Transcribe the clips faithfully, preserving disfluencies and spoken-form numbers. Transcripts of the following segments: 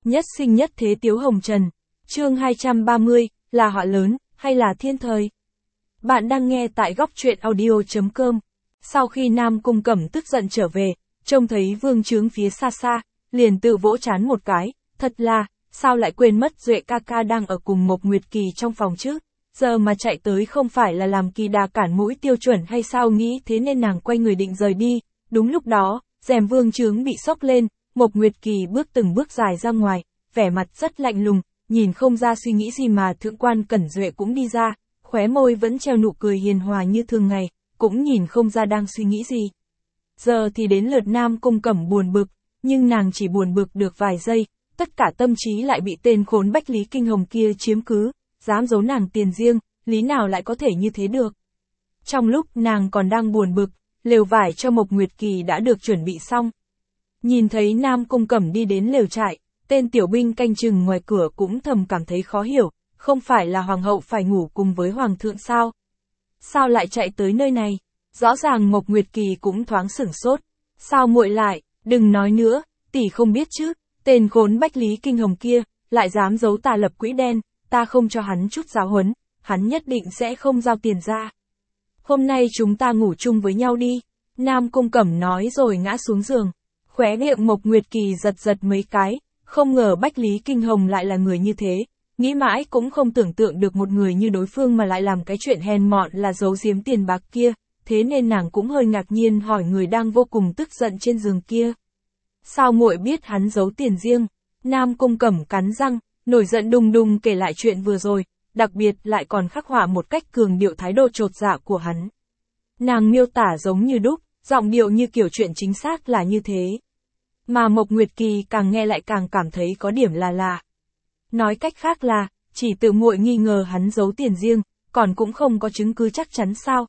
Nhất sinh nhất thế Tiếu Hồng Trần. Chương hai trăm ba mươi, là họa lớn, hay là thiên thời? Bạn đang nghe tại góc truyện audio chấm com. Sau khi Nam Cung Cẩm tức giận trở về, trông thấy Vương Chướng phía xa xa, liền tự vỗ trán một cái, thật là, sao lại quên mất Duệ ca ca đang ở cùng Mộc Nguyệt Kỳ trong phòng chứ? Giờ mà chạy tới không phải là làm kỳ đà cản mũi tiêu chuẩn hay sao? Nghĩ thế nên nàng quay người định rời đi. Đúng lúc đó, rèm Vương Chướng bị xốc lên, Mộc Nguyệt Kỳ bước từng bước dài ra ngoài, vẻ mặt rất lạnh lùng, nhìn không ra suy nghĩ gì mà Thượng quan Cẩn Duệ cũng đi ra, khóe môi vẫn treo nụ cười hiền hòa như thường ngày, cũng nhìn không ra đang suy nghĩ gì. Giờ thì đến lượt Nam Cung Cẩm buồn bực, nhưng nàng chỉ buồn bực được vài giây, tất cả tâm trí lại bị tên khốn Bách Lý Kinh Hồng kia chiếm cứ, dám giấu nàng tiền riêng, lý nào lại có thể như thế được. Trong lúc nàng còn đang buồn bực, lều vải cho Mộc Nguyệt Kỳ đã được chuẩn bị xong. Nhìn thấy Nam Cung Cẩm đi đến lều trại, tên tiểu binh canh chừng ngoài cửa cũng thầm cảm thấy khó hiểu, không phải là hoàng hậu phải ngủ cùng với hoàng thượng sao? Sao lại chạy tới nơi này? Rõ ràng Mộc Nguyệt Kỳ cũng thoáng sửng sốt. Sao muội lại, đừng nói nữa, tỷ không biết chứ, tên khốn Bách Lý Kinh Hồng kia, lại dám giấu tà lập quỹ đen, ta không cho hắn chút giáo huấn, hắn nhất định sẽ không giao tiền ra. Hôm nay chúng ta ngủ chung với nhau đi, Nam Cung Cẩm nói rồi ngã xuống giường. Khóe miệng Mộc Nguyệt Kỳ giật giật mấy cái, không ngờ Bách Lý Kinh Hồng lại là người như thế, nghĩ mãi cũng không tưởng tượng được một người như đối phương mà lại làm cái chuyện hèn mọn là giấu giếm tiền bạc kia, thế nên nàng cũng hơi ngạc nhiên hỏi người đang vô cùng tức giận trên giường kia. Sao muội biết hắn giấu tiền riêng? Nam Cung Cẩm cắn răng, nổi giận đùng đùng kể lại chuyện vừa rồi, đặc biệt lại còn khắc họa một cách cường điệu thái độ chột dạ của hắn. Nàng miêu tả giống như đúc, giọng điệu như kiểu chuyện chính xác là như thế. Mà Mộc Nguyệt Kỳ càng nghe lại càng cảm thấy có điểm là lạ. Nói cách khác là, chỉ tự muội nghi ngờ hắn giấu tiền riêng, còn cũng không có chứng cứ chắc chắn sao?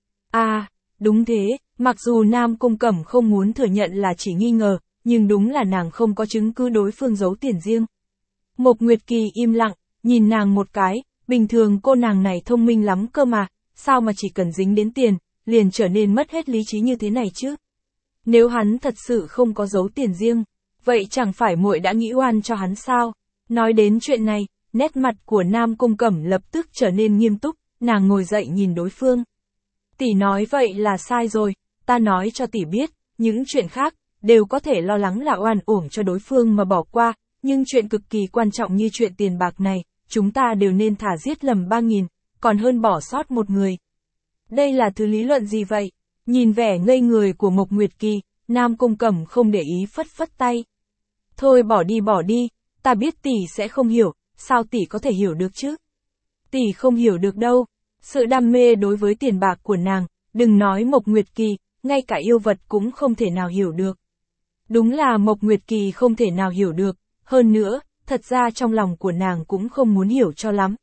À, đúng thế, mặc dù Nam Cung Cẩm không muốn thừa nhận là chỉ nghi ngờ, nhưng đúng là nàng không có chứng cứ đối phương giấu tiền riêng. Mộc Nguyệt Kỳ im lặng, nhìn nàng một cái, bình thường cô nàng này thông minh lắm cơ mà, sao mà chỉ cần dính đến tiền, liền trở nên mất hết lý trí như thế này chứ? Nếu hắn thật sự không có giấu tiền riêng, vậy chẳng phải muội đã nghĩ oan cho hắn sao? Nói đến chuyện này, nét mặt của Nam Cung Cẩm lập tức trở nên nghiêm túc, nàng ngồi dậy nhìn đối phương. Tỷ nói vậy là sai rồi, ta nói cho tỷ biết, những chuyện khác, đều có thể lo lắng là oan uổng cho đối phương mà bỏ qua, nhưng chuyện cực kỳ quan trọng như chuyện tiền bạc này, chúng ta đều nên thả giết lầm ba nghìn, còn hơn bỏ sót một người. Đây là thứ lý luận gì vậy? Nhìn vẻ ngây người của Mộc Nguyệt Kỳ, Nam Cung Cẩm không để ý phất phất tay. Thôi bỏ đi bỏ đi, ta biết tỷ sẽ không hiểu, sao tỷ có thể hiểu được chứ? Tỷ không hiểu được đâu, sự đam mê đối với tiền bạc của nàng, đừng nói Mộc Nguyệt Kỳ, ngay cả yêu vật cũng không thể nào hiểu được. Đúng là Mộc Nguyệt Kỳ không thể nào hiểu được, hơn nữa, thật ra trong lòng của nàng cũng không muốn hiểu cho lắm.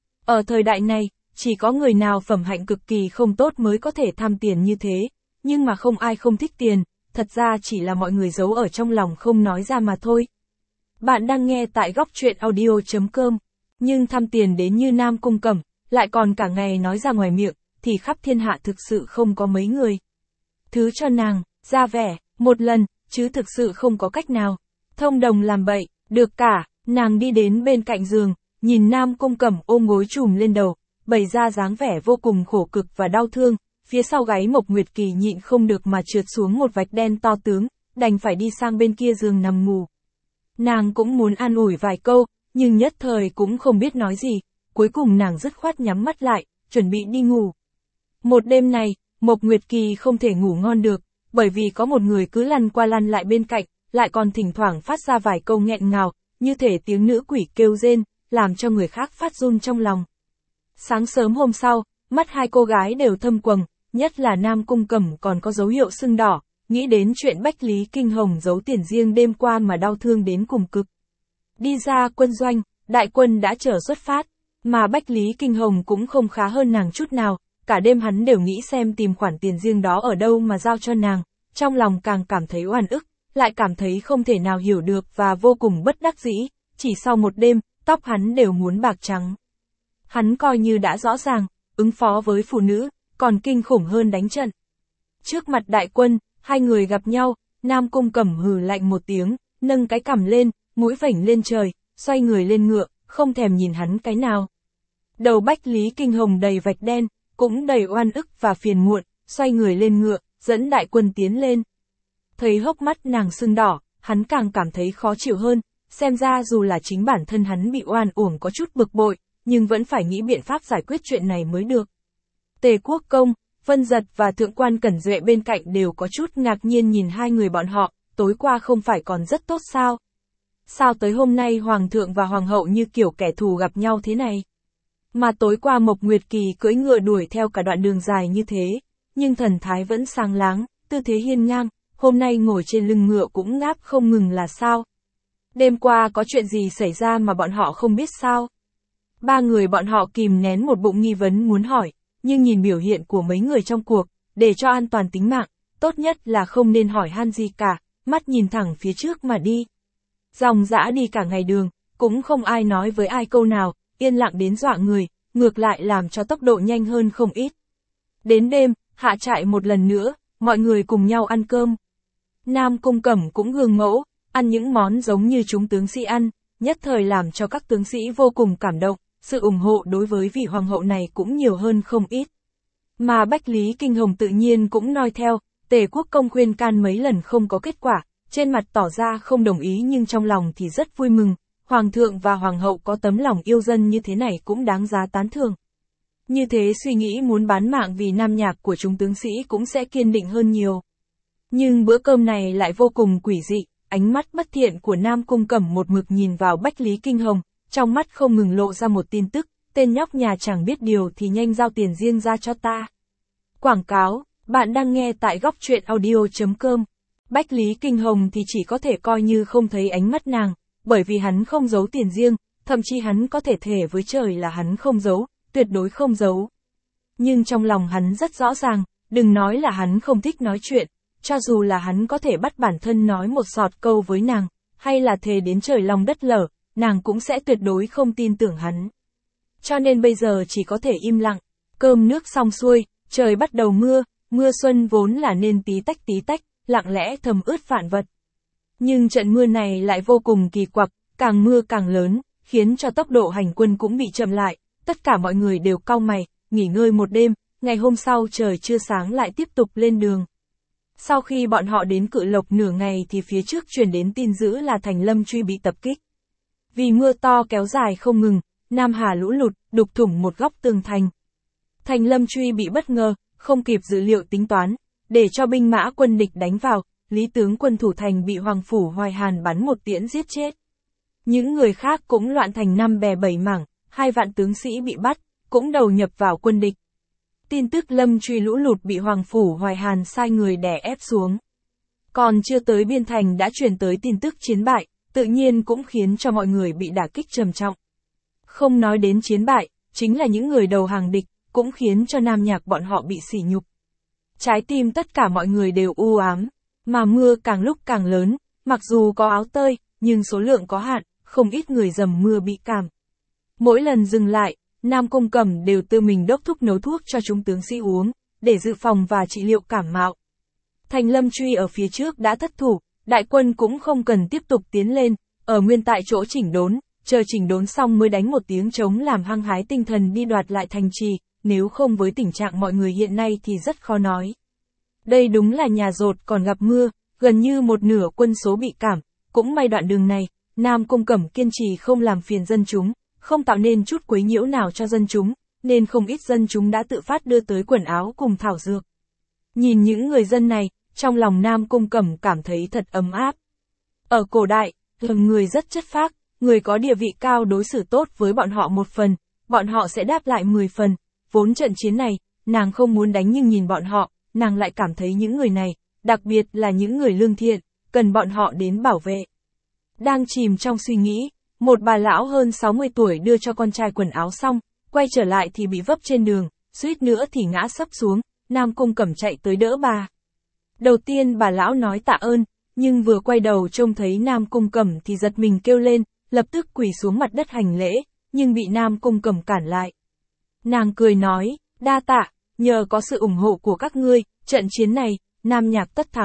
Ở thời đại này, chỉ có người nào phẩm hạnh cực kỳ không tốt mới có thể tham tiền như thế, nhưng mà không ai không thích tiền, thật ra chỉ là mọi người giấu ở trong lòng không nói ra mà thôi. Bạn đang nghe tại góc truyện audio chấm com, nhưng tham tiền đến như Nam Cung Cẩm, lại còn cả ngày nói ra ngoài miệng, thì khắp thiên hạ thực sự không có mấy người. Thứ cho nàng, ra vẻ, một lần, chứ thực sự không có cách nào. Thông đồng làm bậy, được cả, nàng đi đến bên cạnh giường, nhìn Nam Cung Cẩm ôm gối trùm lên đầu, bày ra dáng vẻ vô cùng khổ cực và đau thương, phía sau gáy Mộc Nguyệt Kỳ nhịn không được mà trượt xuống một vạch đen to tướng, đành phải đi sang bên kia giường nằm ngủ. Nàng cũng muốn an ủi vài câu, nhưng nhất thời cũng không biết nói gì, cuối cùng nàng dứt khoát nhắm mắt lại, chuẩn bị đi ngủ. Một đêm này, Mộc Nguyệt Kỳ không thể ngủ ngon được, bởi vì có một người cứ lăn qua lăn lại bên cạnh, lại còn thỉnh thoảng phát ra vài câu nghẹn ngào, như thể tiếng nữ quỷ kêu rên, làm cho người khác phát run trong lòng. Sáng sớm hôm sau, mắt hai cô gái đều thâm quầng, nhất là Nam Cung Cẩm còn có dấu hiệu sưng đỏ, nghĩ đến chuyện Bách Lý Kinh Hồng giấu tiền riêng đêm qua mà đau thương đến cùng cực. Đi ra quân doanh, đại quân đã chờ xuất phát, mà Bách Lý Kinh Hồng cũng không khá hơn nàng chút nào, cả đêm hắn đều nghĩ xem tìm khoản tiền riêng đó ở đâu mà giao cho nàng, trong lòng càng cảm thấy oan ức, lại cảm thấy không thể nào hiểu được và vô cùng bất đắc dĩ, chỉ sau một đêm, tóc hắn đều muốn bạc trắng. Hắn coi như đã rõ ràng, ứng phó với phụ nữ, còn kinh khủng hơn đánh trận. Trước mặt đại quân, hai người gặp nhau, Nam Cung Cẩm hừ lạnh một tiếng, nâng cái cằm lên, mũi vểnh lên trời, xoay người lên ngựa, không thèm nhìn hắn cái nào. Đầu Bách Lý Kinh Hồng đầy vạch đen, cũng đầy oan ức và phiền muộn, xoay người lên ngựa, dẫn đại quân tiến lên. Thấy hốc mắt nàng sưng đỏ, hắn càng cảm thấy khó chịu hơn, xem ra dù là chính bản thân hắn bị oan uổng có chút bực bội, nhưng vẫn phải nghĩ biện pháp giải quyết chuyện này mới được. Tề Quốc Công, Vân Giật và Thượng quan Cẩn Duệ bên cạnh đều có chút ngạc nhiên nhìn hai người bọn họ, tối qua không phải còn rất tốt sao? Sao tới hôm nay Hoàng thượng và Hoàng hậu như kiểu kẻ thù gặp nhau thế này? Mà tối qua Mộc Nguyệt Kỳ cưỡi ngựa đuổi theo cả đoạn đường dài như thế, nhưng thần thái vẫn sáng láng, tư thế hiên ngang, hôm nay ngồi trên lưng ngựa cũng ngáp không ngừng là sao? Đêm qua có chuyện gì xảy ra mà bọn họ không biết sao? Ba người bọn họ kìm nén một bụng nghi vấn muốn hỏi, nhưng nhìn biểu hiện của mấy người trong cuộc, để cho an toàn tính mạng, tốt nhất là không nên hỏi han gì cả, mắt nhìn thẳng phía trước mà đi. Dòng dã đi cả ngày đường, cũng không ai nói với ai câu nào, yên lặng đến dọa người, ngược lại làm cho tốc độ nhanh hơn không ít. Đến đêm, hạ trại một lần nữa, mọi người cùng nhau ăn cơm. Nam Cung Cẩm cũng gương mẫu, ăn những món giống như chúng tướng sĩ ăn, nhất thời làm cho các tướng sĩ vô cùng cảm động, sự ủng hộ đối với vị hoàng hậu này cũng nhiều hơn không ít. Mà Bách Lý Kinh Hồng tự nhiên cũng noi theo, Tề Quốc Công khuyên can mấy lần không có kết quả, trên mặt tỏ ra không đồng ý nhưng trong lòng thì rất vui mừng, Hoàng thượng và Hoàng hậu có tấm lòng yêu dân như thế này cũng đáng giá tán thưởng. Như thế suy nghĩ muốn bán mạng vì nam nhạc của chúng tướng sĩ cũng sẽ kiên định hơn nhiều. Nhưng bữa cơm này lại vô cùng quỷ dị, ánh mắt bất thiện của Nam Cung Cẩm một mực nhìn vào Bách Lý Kinh Hồng, trong mắt không ngừng lộ ra một tin tức, tên nhóc nhà chẳng biết điều thì nhanh giao tiền riêng ra cho ta. Quảng cáo, bạn đang nghe tại góc truyện audio chấm com. Bách Lý Kinh Hồng thì chỉ có thể coi như không thấy ánh mắt nàng, bởi vì hắn không giấu tiền riêng, thậm chí hắn có thể thề với trời là hắn không giấu, tuyệt đối không giấu. Nhưng trong lòng hắn rất rõ ràng, đừng nói là hắn không thích nói chuyện, cho dù là hắn có thể bắt bản thân nói một sọt câu với nàng, hay là thề đến trời lòng đất lở, nàng cũng sẽ tuyệt đối không tin tưởng hắn. Cho nên bây giờ chỉ có thể im lặng, cơm nước xong xuôi, trời bắt đầu mưa, mưa xuân vốn là nên tí tách tí tách, lặng lẽ thấm ướt vạn vật. Nhưng trận mưa này lại vô cùng kỳ quặc, càng mưa càng lớn, khiến cho tốc độ hành quân cũng bị chậm lại, tất cả mọi người đều cau mày, nghỉ ngơi một đêm, ngày hôm sau trời chưa sáng lại tiếp tục lên đường. Sau khi bọn họ đến Cự Lộc nửa ngày thì phía trước truyền đến tin dữ là Thành Lâm Truy bị tập kích. Vì mưa to kéo dài không ngừng, Nam Hà lũ lụt, đục thủng một góc tường thành. Thành Lâm Truy bị bất ngờ, không kịp dự liệu tính toán, để cho binh mã quân địch đánh vào, Lý tướng quân thủ thành bị Hoàng Phủ Hoài Hàn bắn một tiễn giết chết. Những người khác cũng loạn thành năm bè bảy mảng, hai vạn tướng sĩ bị bắt, cũng đầu nhập vào quân địch. Tin tức Lâm Truy lũ lụt bị Hoàng Phủ Hoài Hàn sai người đè ép xuống. Còn chưa tới biên thành đã truyền tới tin tức chiến bại, tự nhiên cũng khiến cho mọi người bị đả kích trầm trọng. Không nói đến chiến bại, chính là những người đầu hàng địch, cũng khiến cho Nam Nhạc bọn họ bị sỉ nhục. Trái tim tất cả mọi người đều u ám, mà mưa càng lúc càng lớn, mặc dù có áo tơi, nhưng số lượng có hạn, không ít người dầm mưa bị cảm. Mỗi lần dừng lại, Nam Cung Cẩm đều tự mình đốc thúc nấu thuốc cho chúng tướng sĩ uống, để dự phòng và trị liệu cảm mạo. Thành Lâm Truy ở phía trước đã thất thủ, đại quân cũng không cần tiếp tục tiến lên, ở nguyên tại chỗ chỉnh đốn, chờ chỉnh đốn xong mới đánh một tiếng trống làm hăng hái tinh thần đi đoạt lại thành trì, nếu không với tình trạng mọi người hiện nay thì rất khó nói. Đây đúng là nhà rột còn gặp mưa, gần như một nửa quân số bị cảm, cũng may đoạn đường này, Nam Cung Cẩm kiên trì không làm phiền dân chúng, không tạo nên chút quấy nhiễu nào cho dân chúng, nên không ít dân chúng đã tự phát đưa tới quần áo cùng thảo dược. Nhìn những người dân này, trong lòng Nam Cung Cẩm cảm thấy thật ấm áp. Ở cổ đại, thường người rất chất phác, người có địa vị cao đối xử tốt với bọn họ một phần, bọn họ sẽ đáp lại mười phần. Vốn trận chiến này, nàng không muốn đánh nhưng nhìn bọn họ, nàng lại cảm thấy những người này, đặc biệt là những người lương thiện, cần bọn họ đến bảo vệ. Đang chìm trong suy nghĩ, một bà lão hơn sáu mươi tuổi đưa cho con trai quần áo xong, quay trở lại thì bị vấp trên đường, suýt nữa thì ngã sấp xuống, Nam Cung Cẩm chạy tới đỡ bà. Đầu tiên bà lão nói tạ ơn, nhưng vừa quay đầu trông thấy Nam Cung Cẩm thì giật mình kêu lên, lập tức quỳ xuống mặt đất hành lễ, nhưng bị Nam Cung Cẩm cản lại. Nàng cười nói, đa tạ, nhờ có sự ủng hộ của các ngươi, trận chiến này, Nam Nhạc tất thắng,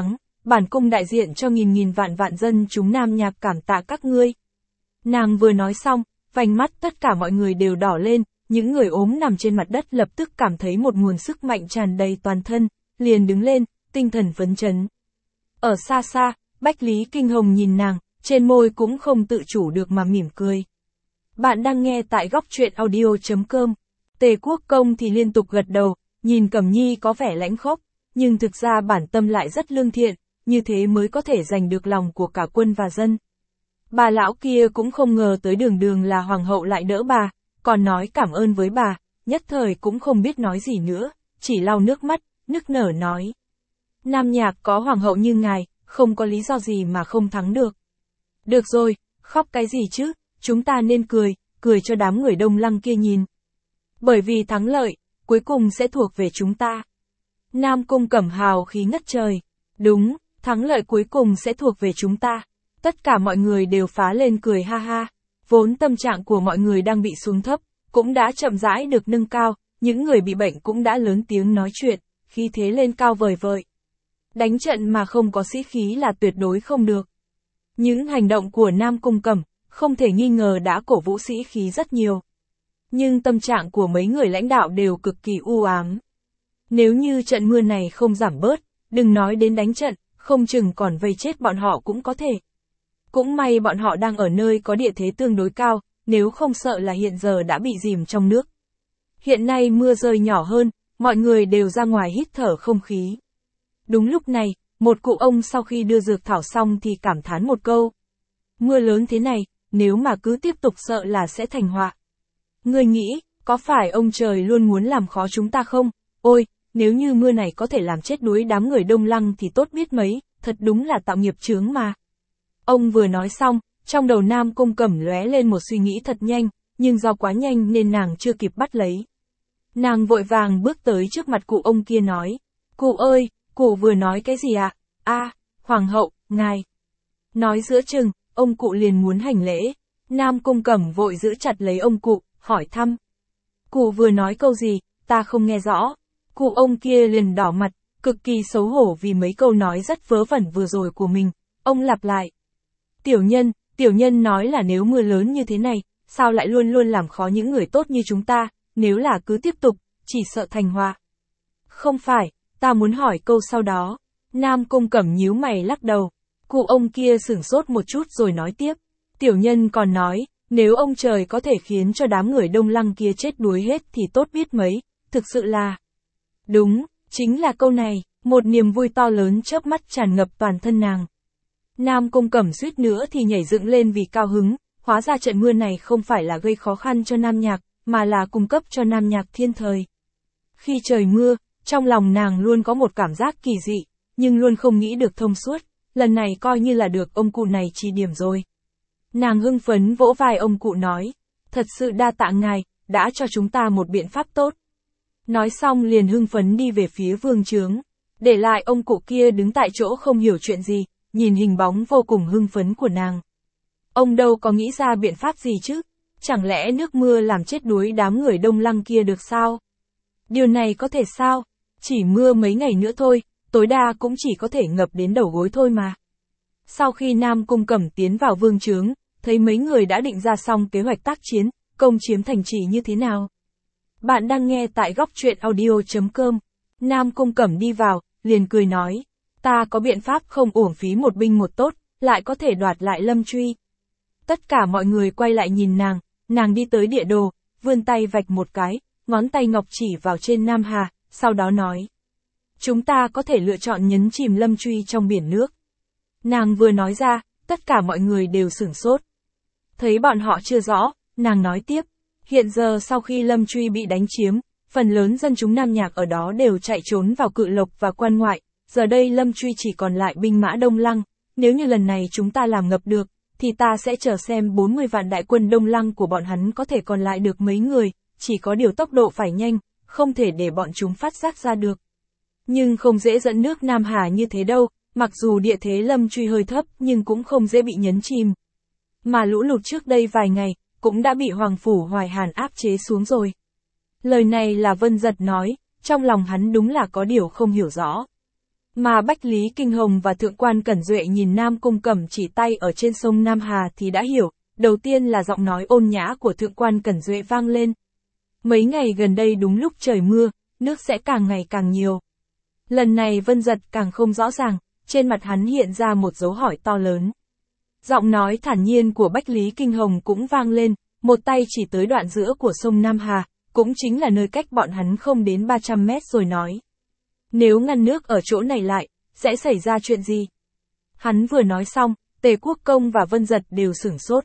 bản cung đại diện cho nghìn nghìn vạn vạn dân chúng Nam Nhạc cảm tạ các ngươi. Nàng vừa nói xong, vành mắt tất cả mọi người đều đỏ lên, những người ốm nằm trên mặt đất lập tức cảm thấy một nguồn sức mạnh tràn đầy toàn thân, liền đứng lên, tinh thần phấn chấn. Ở xa xa, Bách Lý Kinh Hồng nhìn nàng, trên môi cũng không tự chủ được mà mỉm cười. Bạn đang nghe tại góc truyện audio chấm com. Tề Quốc Công thì liên tục gật đầu, nhìn Cẩm Nhi có vẻ lãnh khốc, nhưng thực ra bản tâm lại rất lương thiện, như thế mới có thể giành được lòng của cả quân và dân. Bà lão kia cũng không ngờ tới đường đường là hoàng hậu lại đỡ bà, còn nói cảm ơn với bà, nhất thời cũng không biết nói gì nữa, chỉ lau nước mắt, nức nở nói. Nam Nhạc có hoàng hậu như ngài, không có lý do gì mà không thắng được. Được rồi, khóc cái gì chứ, chúng ta nên cười, cười cho đám người Đông Lăng kia nhìn. Bởi vì thắng lợi, cuối cùng sẽ thuộc về chúng ta. Nam Cung Cẩm hào khí ngất trời. Đúng, thắng lợi cuối cùng sẽ thuộc về chúng ta. Tất cả mọi người đều phá lên cười ha ha. Vốn tâm trạng của mọi người đang bị xuống thấp, cũng đã chậm rãi được nâng cao, những người bị bệnh cũng đã lớn tiếng nói chuyện, khí thế lên cao vời vợi. Đánh trận mà không có sĩ khí là tuyệt đối không được. Những hành động của Nam Cung Cẩm, không thể nghi ngờ đã cổ vũ sĩ khí rất nhiều. Nhưng tâm trạng của mấy người lãnh đạo đều cực kỳ u ám. Nếu như trận mưa này không giảm bớt, đừng nói đến đánh trận, không chừng còn vây chết bọn họ cũng có thể. Cũng may bọn họ đang ở nơi có địa thế tương đối cao, nếu không sợ là hiện giờ đã bị dìm trong nước. Hiện nay mưa rơi nhỏ hơn, mọi người đều ra ngoài hít thở không khí. Đúng lúc này, một cụ ông sau khi đưa dược thảo xong thì cảm thán một câu. Mưa lớn thế này, nếu mà cứ tiếp tục sợ là sẽ thành họa. Ngươi nghĩ, có phải ông trời luôn muốn làm khó chúng ta không? Ôi, nếu như mưa này có thể làm chết đuối đám người Đông Lăng thì tốt biết mấy, thật đúng là tạo nghiệp chướng mà. Ông vừa nói xong, trong đầu Nam Cung Cẩm lóe lên một suy nghĩ thật nhanh, nhưng do quá nhanh nên nàng chưa kịp bắt lấy. Nàng vội vàng bước tới trước mặt cụ ông kia nói, cụ ơi, cụ vừa nói cái gì ạ? À? A, Hoàng hậu, ngài. Nói giữa chừng, ông cụ liền muốn hành lễ. Nam Cung Cẩm vội giữ chặt lấy ông cụ, hỏi thăm. Cụ vừa nói câu gì, ta không nghe rõ. Cụ ông kia liền đỏ mặt, cực kỳ xấu hổ vì mấy câu nói rất vớ vẩn vừa rồi của mình. Ông lặp lại. Tiểu nhân, tiểu nhân nói là nếu mưa lớn như thế này, sao lại luôn luôn làm khó những người tốt như chúng ta, nếu là cứ tiếp tục, chỉ sợ thành họa. Không phải, ta muốn hỏi câu sau đó. Nam Cung Cẩm nhíu mày lắc đầu. Cụ ông kia sửng sốt một chút rồi nói tiếp. Tiểu nhân còn nói, nếu ông trời có thể khiến cho đám người Đông Lăng kia chết đuối hết thì tốt biết mấy, thực sự là. Đúng, chính là câu này, một niềm vui to lớn chớp mắt tràn ngập toàn thân nàng. Nam Cung Cẩm suýt nữa thì nhảy dựng lên vì cao hứng, hóa ra trận mưa này không phải là gây khó khăn cho Nam Nhạc, mà là cung cấp cho Nam Nhạc thiên thời. Khi trời mưa, trong lòng nàng luôn có một cảm giác kỳ dị, nhưng luôn không nghĩ được thông suốt, lần này coi như là được ông cụ này chỉ điểm rồi. Nàng hưng phấn vỗ vai ông cụ nói, thật sự đa tạ ngài, đã cho chúng ta một biện pháp tốt. Nói xong liền hưng phấn đi về phía vương trướng, để lại ông cụ kia đứng tại chỗ không hiểu chuyện gì, nhìn hình bóng vô cùng hưng phấn của nàng. Ông đâu có nghĩ ra biện pháp gì chứ, chẳng lẽ nước mưa làm chết đuối đám người Đông Lăng kia được sao? Điều này có thể sao? Chỉ mưa mấy ngày nữa thôi, tối đa cũng chỉ có thể ngập đến đầu gối thôi mà. Sau khi Nam Cung Cẩm tiến vào vương trướng, thấy mấy người đã định ra xong kế hoạch tác chiến, công chiếm thành trì như thế nào. Bạn đang nghe tại góc truyện audio chấm com. Nam Cung Cẩm đi vào, liền cười nói, ta có biện pháp không uổng phí một binh một tốt, lại có thể đoạt lại Lâm Truy. Tất cả mọi người quay lại nhìn nàng, nàng đi tới địa đồ, vươn tay vạch một cái, ngón tay ngọc chỉ vào trên Nam Hà, sau đó nói. Chúng ta có thể lựa chọn nhấn chìm Lâm Truy trong biển nước. Nàng vừa nói ra, tất cả mọi người đều sửng sốt. Thấy bọn họ chưa rõ, nàng nói tiếp. Hiện giờ sau khi Lâm Truy bị đánh chiếm, phần lớn dân chúng Nam Nhạc ở đó đều chạy trốn vào Cự Lộc và quan ngoại. Giờ đây Lâm Truy chỉ còn lại binh mã Đông Lăng. Nếu như lần này chúng ta làm ngập được, thì ta sẽ chờ xem bốn mươi vạn đại quân Đông Lăng của bọn hắn có thể còn lại được mấy người. Chỉ có điều tốc độ phải nhanh, không thể để bọn chúng phát giác ra được. Nhưng không dễ dẫn nước Nam Hà như thế đâu, mặc dù địa thế Lâm Truy hơi thấp nhưng cũng không dễ bị nhấn chìm. Mà lũ lụt trước đây vài ngày, cũng đã bị Hoàng Phủ Hoài Hàn áp chế xuống rồi. Lời này là Vân Giật nói, trong lòng hắn đúng là có điều không hiểu rõ. Mà Bách Lý Kinh Hồng và Thượng quan Cẩn Duệ nhìn Nam Cung Cẩm chỉ tay ở trên sông Nam Hà thì đã hiểu, đầu tiên là giọng nói ôn nhã của Thượng quan Cẩn Duệ vang lên. Mấy ngày gần đây đúng lúc trời mưa, nước sẽ càng ngày càng nhiều. Lần này Vân Giật càng không rõ ràng, trên mặt hắn hiện ra một dấu hỏi to lớn. Giọng nói thản nhiên của Bách Lý Kinh Hồng cũng vang lên, một tay chỉ tới đoạn giữa của sông Nam Hà, cũng chính là nơi cách bọn hắn không đến ba trăm mét rồi nói. Nếu ngăn nước ở chỗ này lại, sẽ xảy ra chuyện gì? Hắn vừa nói xong, Tề Quốc Công và Vân Giật đều sửng sốt.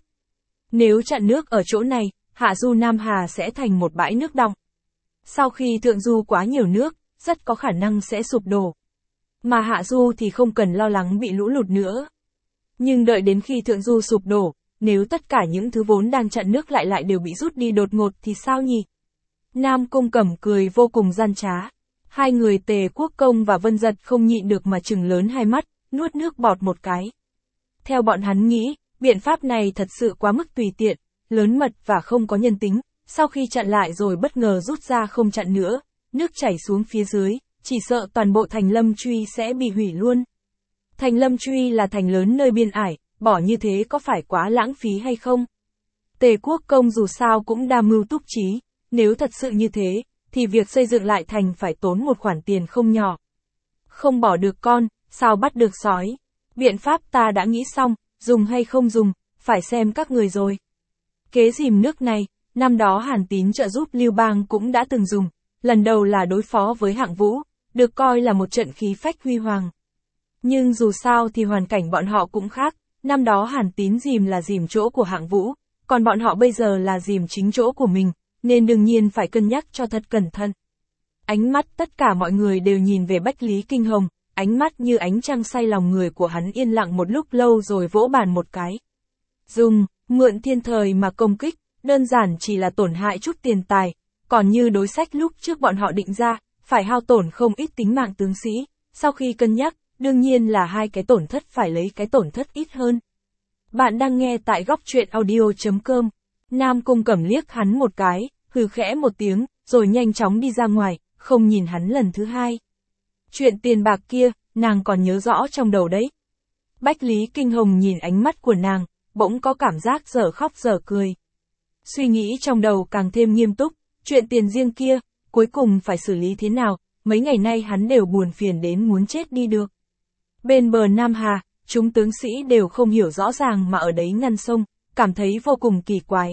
Nếu chặn nước ở chỗ này, hạ du Nam Hà sẽ thành một bãi nước đọng. Sau khi thượng du quá nhiều nước, rất có khả năng sẽ sụp đổ. Mà hạ du thì không cần lo lắng bị lũ lụt nữa. Nhưng đợi đến khi thượng du sụp đổ, nếu tất cả những thứ vốn đang chặn nước lại lại đều bị rút đi đột ngột thì sao nhỉ? Nam Cung Cẩm cười vô cùng gian trá. Hai người Tề Quốc Công và Vân Giật không nhịn được mà trừng lớn hai mắt, nuốt nước bọt một cái. Theo bọn hắn nghĩ, biện pháp này thật sự quá mức tùy tiện, lớn mật và không có nhân tính, sau khi chặn lại rồi bất ngờ rút ra không chặn nữa, nước chảy xuống phía dưới, chỉ sợ toàn bộ thành Lâm Truy sẽ bị hủy luôn. Thành Lâm Truy là thành lớn nơi biên ải, bỏ như thế có phải quá lãng phí hay không? Tề Quốc Công dù sao cũng đa mưu túc trí, nếu thật sự như thế, thì việc xây dựng lại thành phải tốn một khoản tiền không nhỏ. Không bỏ được con, sao bắt được sói? Biện pháp ta đã nghĩ xong, dùng hay không dùng, phải xem các người rồi. Kế dìm nước này, năm đó Hàn Tín trợ giúp Lưu Bang cũng đã từng dùng, lần đầu là đối phó với Hạng Vũ, được coi là một trận khí phách huy hoàng. Nhưng dù sao thì hoàn cảnh bọn họ cũng khác, năm đó Hàn Tín dìm là dìm chỗ của Hạng Vũ, còn bọn họ bây giờ là dìm chính chỗ của mình, nên đương nhiên phải cân nhắc cho thật cẩn thận. Ánh mắt tất cả mọi người đều nhìn về Bách Lý Kinh Hồng, ánh mắt như ánh trăng say lòng người của hắn yên lặng một lúc lâu rồi vỗ bàn một cái. Dùng, mượn thiên thời mà công kích, đơn giản chỉ là tổn hại chút tiền tài, còn như đối sách lúc trước bọn họ định ra, phải hao tổn không ít tính mạng tướng sĩ, sau khi cân nhắc, đương nhiên là hai cái tổn thất phải lấy cái tổn thất ít hơn. Bạn đang nghe tại góc truyện audio chấm com. Nam Cung Cẩm liếc hắn một cái, hừ khẽ một tiếng, rồi nhanh chóng đi ra ngoài, không nhìn hắn lần thứ hai. Chuyện tiền bạc kia, nàng còn nhớ rõ trong đầu đấy. Bách Lý Kinh Hồng nhìn ánh mắt của nàng, bỗng có cảm giác dở khóc dở cười. Suy nghĩ trong đầu càng thêm nghiêm túc, chuyện tiền riêng kia, cuối cùng phải xử lý thế nào, mấy ngày nay hắn đều buồn phiền đến muốn chết đi được. Bên bờ Nam Hà, chúng tướng sĩ đều không hiểu rõ ràng mà ở đấy ngăn sông, cảm thấy vô cùng kỳ quái.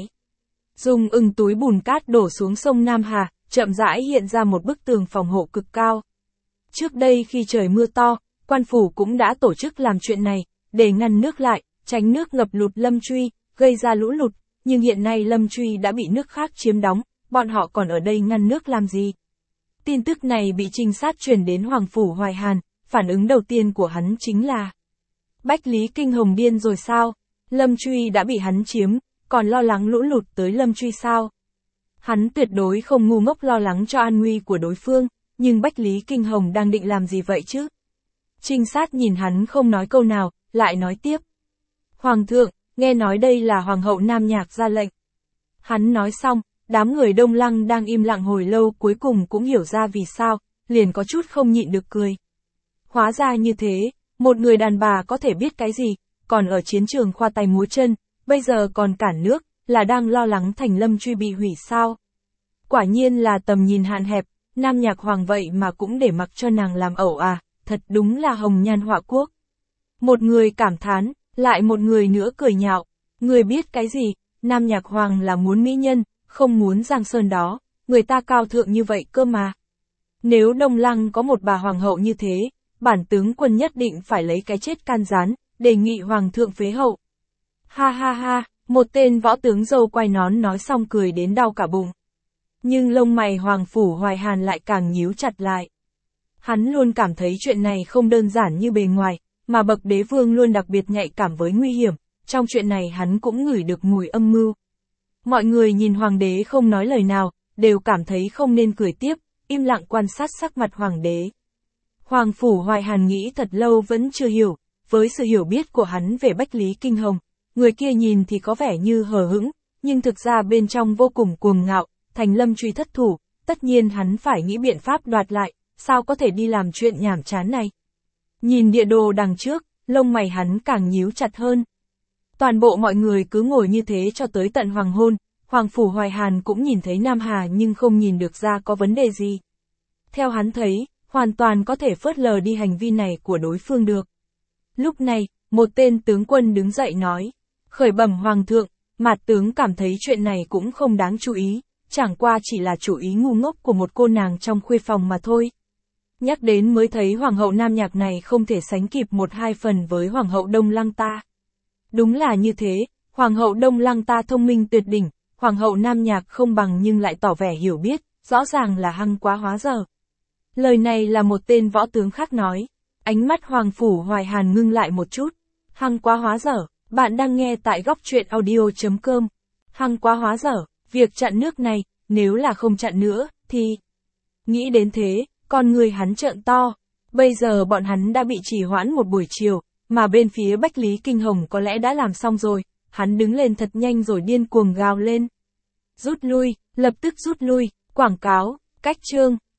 Dùng ưng túi bùn cát đổ xuống sông Nam Hà, chậm rãi hiện ra một bức tường phòng hộ cực cao. Trước đây khi trời mưa to, quan phủ cũng đã tổ chức làm chuyện này, để ngăn nước lại, tránh nước ngập lụt Lâm Truy, gây ra lũ lụt, nhưng hiện nay Lâm Truy đã bị nước khác chiếm đóng, bọn họ còn ở đây ngăn nước làm gì? Tin tức này bị trinh sát truyền đến Hoàng Phủ Hoài Hàn, phản ứng đầu tiên của hắn chính là Bách Lý Kinh Hồng điên rồi sao? Lâm Truy đã bị hắn chiếm, còn lo lắng lũ lụt tới Lâm Truy sao? Hắn tuyệt đối không ngu ngốc lo lắng cho an nguy của đối phương, nhưng Bách Lý Kinh Hồng đang định làm gì vậy chứ? Trinh sát nhìn hắn không nói câu nào, lại nói tiếp. Hoàng thượng, nghe nói đây là Hoàng hậu Nam Nhạc ra lệnh. Hắn nói xong, đám người Đông Lăng đang im lặng hồi lâu cuối cùng cũng hiểu ra vì sao, liền có chút không nhịn được cười. Hóa ra như thế, một người đàn bà có thể biết cái gì, còn ở chiến trường khoa tay múa chân, bây giờ còn cản nước, là đang lo lắng thành Lâm Truy bị hủy sao. Quả nhiên là tầm nhìn hạn hẹp, Nam Nhạc Hoàng vậy mà cũng để mặc cho nàng làm ẩu à, thật đúng là hồng nhan họa quốc. Một người cảm thán, lại một người nữa cười nhạo, người biết cái gì, Nam Nhạc Hoàng là muốn mỹ nhân, không muốn Giang Sơn đó, người ta cao thượng như vậy cơ mà. Nếu Đông Lăng có một bà hoàng hậu như thế, bản tướng quân nhất định phải lấy cái chết can gián, đề nghị Hoàng thượng phế hậu. Ha ha ha, một tên võ tướng râu quai nón nói xong cười đến đau cả bụng. Nhưng lông mày Hoàng Phủ Hoài Hàn lại càng nhíu chặt lại. Hắn luôn cảm thấy chuyện này không đơn giản như bề ngoài, mà bậc đế vương luôn đặc biệt nhạy cảm với nguy hiểm, trong chuyện này hắn cũng ngửi được mùi âm mưu. Mọi người nhìn Hoàng đế không nói lời nào, đều cảm thấy không nên cười tiếp, im lặng quan sát sắc mặt Hoàng đế. Hoàng Phủ Hoài Hàn nghĩ thật lâu vẫn chưa hiểu, với sự hiểu biết của hắn về Bách Lý Kinh Hồng, người kia nhìn thì có vẻ như hờ hững, nhưng thực ra bên trong vô cùng cuồng ngạo, thành Lâm Truy thất thủ, tất nhiên hắn phải nghĩ biện pháp đoạt lại, sao có thể đi làm chuyện nhảm chán này. Nhìn địa đồ đằng trước, lông mày hắn càng nhíu chặt hơn. Toàn bộ mọi người cứ ngồi như thế cho tới tận hoàng hôn, Hoàng Phủ Hoài Hàn cũng nhìn thấy Nam Hà nhưng không nhìn được ra có vấn đề gì. Theo hắn thấy, hoàn toàn có thể phớt lờ đi hành vi này của đối phương được. Lúc này, một tên tướng quân đứng dậy nói, khởi bẩm Hoàng thượng, Mạt tướng cảm thấy chuyện này cũng không đáng chú ý, chẳng qua chỉ là chủ ý ngu ngốc của một cô nàng trong khuê phòng mà thôi. Nhắc đến mới thấy Hoàng hậu Nam Nhạc này không thể sánh kịp một hai phần với Hoàng hậu Đông Lăng ta. Đúng là như thế, Hoàng hậu Đông Lăng ta thông minh tuyệt đỉnh, Hoàng hậu Nam Nhạc không bằng nhưng lại tỏ vẻ hiểu biết, rõ ràng là hăng quá hóa dở. Lời này là một tên võ tướng khác nói. Ánh mắt Hoàng Phủ Hoài Hàn ngưng lại một chút. Hăng quá hóa dở, bạn đang nghe tại góc truyện audio chấm com. Hăng quá hóa dở, việc chặn nước này, nếu là không chặn nữa, thì... Nghĩ đến thế, con người hắn trợn to. Bây giờ bọn hắn đã bị trì hoãn một buổi chiều, mà bên phía Bách Lý Kinh Hồng có lẽ đã làm xong rồi. Hắn đứng lên thật nhanh rồi điên cuồng gào lên. Rút lui, lập tức rút lui, quảng cáo, cách chương.